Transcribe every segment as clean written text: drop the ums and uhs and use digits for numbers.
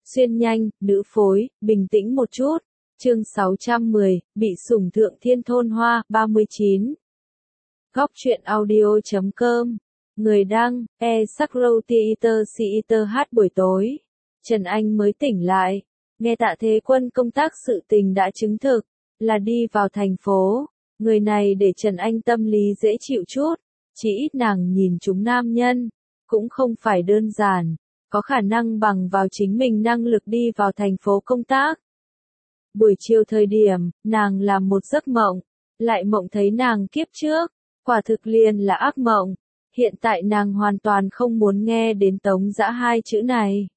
Xuyên nhanh, nữ phối, bình tĩnh một chút. Chương 610, bị sủng thượng thiên thôn hoa, 39. Góc truyện audio.com. Người đăng, Sakrotheater hát buổi tối. Trần Anh mới tỉnh lại. Nghe Tạ Thế Quân công tác sự tình đã chứng thực, là đi vào thành phố. Người này để Trần Anh tâm lý dễ chịu chút. Chỉ ít nàng nhìn chúng nam nhân. Cũng không phải đơn giản. Có khả năng bằng vào chính mình năng lực đi vào thành phố công tác. Buổi chiều thời điểm, nàng làm một giấc mộng, lại mộng thấy nàng kiếp trước, quả thực liền là ác mộng. Hiện tại nàng hoàn toàn không muốn nghe đến Tống Dã hai chữ này.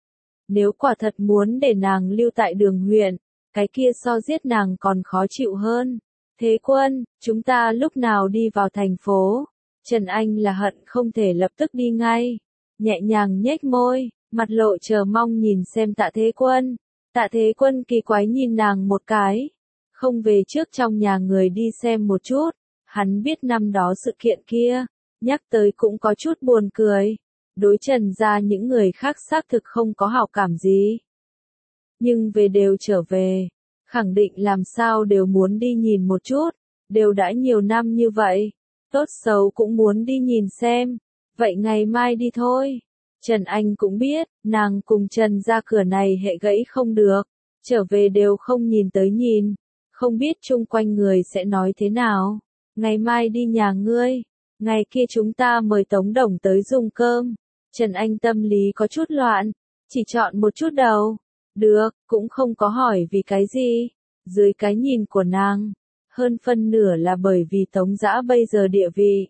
Nếu quả thật muốn để nàng lưu tại Đường huyện, cái kia so giết nàng còn khó chịu hơn. Thế Quân, chúng ta lúc nào đi vào thành phố? Trần Anh là hận không thể lập tức đi ngay. Nhẹ nhàng nhếch môi, mặt lộ chờ mong nhìn xem Tạ Thế Quân. Tạ Thế Quân kỳ quái nhìn nàng một cái. Không về trước trong nhà người đi xem một chút. Hắn biết năm đó sự kiện kia. Nhắc tới cũng có chút buồn cười. Đối Trần ra những người khác xác thực không có hảo cảm gì. Nhưng về đều trở về. Khẳng định làm sao đều muốn đi nhìn một chút. Đều đã nhiều năm như vậy. Tốt xấu cũng muốn đi nhìn xem. Vậy ngày mai đi thôi. Trần Anh cũng biết, nàng cùng Trần ra cửa này hệ gãy không được. Trở về đều không nhìn tới nhìn. Không biết chung quanh người sẽ nói thế nào. Ngày mai đi nhà ngươi. Ngày kia chúng ta mời Tống Đồng tới dùng cơm. Trần Anh tâm lý có chút loạn. Chỉ chọn một chút đầu. Được, cũng không có hỏi vì cái gì. Dưới cái nhìn của nàng. Hơn phân nửa là bởi vì Tống Dã bây giờ địa vị.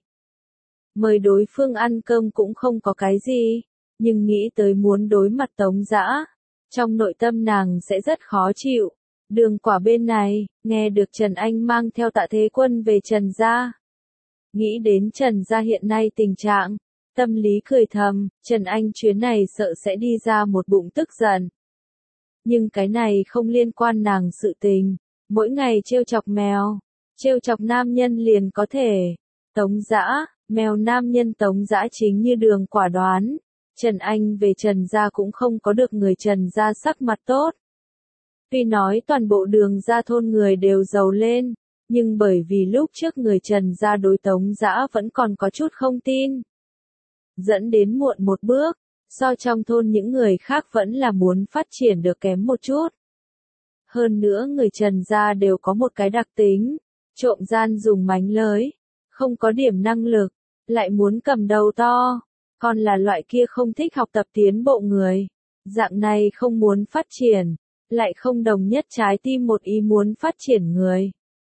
Mời đối phương ăn cơm cũng không có cái gì, nhưng nghĩ tới muốn đối mặt Tống Dã, trong nội tâm nàng sẽ rất khó chịu. Đường Quả bên này, nghe được Trần Anh mang theo Tạ Thế Quân về Trần gia. Nghĩ đến Trần gia hiện nay tình trạng, tâm lý cười thầm, Trần Anh chuyến này sợ sẽ đi ra một bụng tức giận. Nhưng cái này không liên quan nàng sự tình, mỗi ngày trêu chọc mèo, trêu chọc nam nhân liền có thể. Tống Dã, mèo nam nhân Tống Dã chính như Đường Quả đoán. Trần Anh về Trần gia cũng không có được người Trần gia sắc mặt tốt. Tuy nói toàn bộ Đường gia thôn người đều giàu lên, nhưng bởi vì lúc trước người Trần gia đối Tống Dã vẫn còn có chút không tin. Dẫn đến muộn một bước, so trong thôn những người khác vẫn là muốn phát triển được kém một chút. Hơn nữa người Trần gia đều có một cái đặc tính, trộm gian dùng mánh lới, không có điểm năng lực, lại muốn cầm đầu to, còn là loại kia không thích học tập tiến bộ người. Dạng này không muốn phát triển, lại không đồng nhất trái tim một ý muốn phát triển người.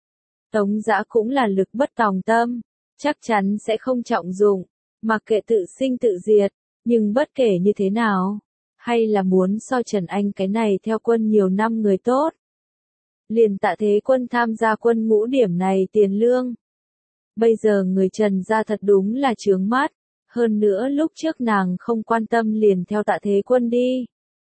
Tống Dã cũng là lực bất tòng tâm, chắc chắn sẽ không trọng dụng, mặc kệ tự sinh tự diệt, nhưng bất kể như thế nào, hay là muốn so Trần Anh cái này theo quân nhiều năm người tốt. Liền Tạ Thế Quân tham gia quân ngũ điểm này tiền lương. Bây giờ người Trần gia thật đúng là chướng mắt, hơn nữa lúc trước nàng không quan tâm liền theo Tạ Thế Quân đi.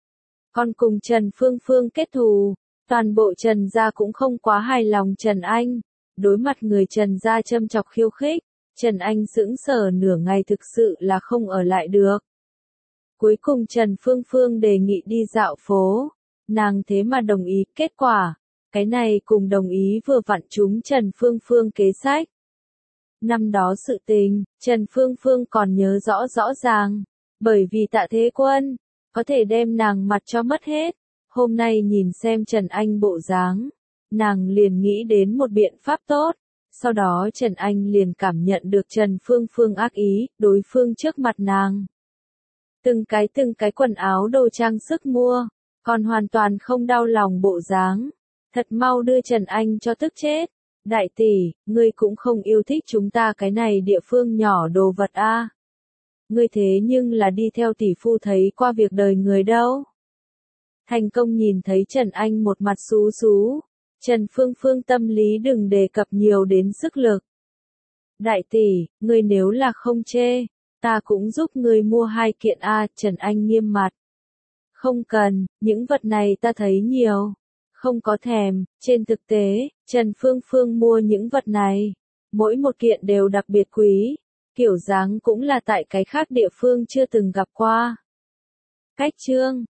Còn cùng Trần Phương Phương kết thù, toàn bộ Trần gia cũng không quá hài lòng Trần Anh. Đối mặt người Trần gia châm chọc khiêu khích, Trần Anh sững sờ nửa ngày thực sự là không ở lại được. Cuối cùng Trần Phương Phương đề nghị đi dạo phố, nàng thế mà đồng ý, kết quả, cái này cùng đồng ý vừa vặn trúng Trần Phương Phương kế sách. Năm đó sự tình, Trần Phương Phương còn nhớ rõ rõ ràng, bởi vì Tạ Thế Quân, có thể đem nàng mặt cho mất hết. Hôm nay nhìn xem Trần Anh bộ dáng, nàng liền nghĩ đến một biện pháp tốt. Sau đó Trần Anh liền cảm nhận được Trần Phương Phương ác ý, đối phương trước mặt nàng. Từng cái quần áo đồ trang sức mua, còn hoàn toàn không đau lòng bộ dáng. Thật mau đưa Trần Anh cho tức chết. Đại tỷ, ngươi cũng không yêu thích chúng ta cái này địa phương nhỏ đồ vật a. Ngươi thế nhưng là đi theo tỷ phu thấy qua việc đời người đâu. Thành Công nhìn thấy Trần Anh một mặt xú xú. Trần Phương Phương tâm lý đừng đề cập nhiều đến sức lực. Đại tỷ, ngươi nếu là không chê, ta cũng giúp ngươi mua 2 kiện a. Trần Anh nghiêm mặt. Không cần, những vật này ta thấy nhiều. Không có thèm. Trên thực tế, Trần Phương Phương mua những vật này, mỗi một kiện đều đặc biệt quý, kiểu dáng cũng là tại cái khác địa phương chưa từng gặp qua. Cách chương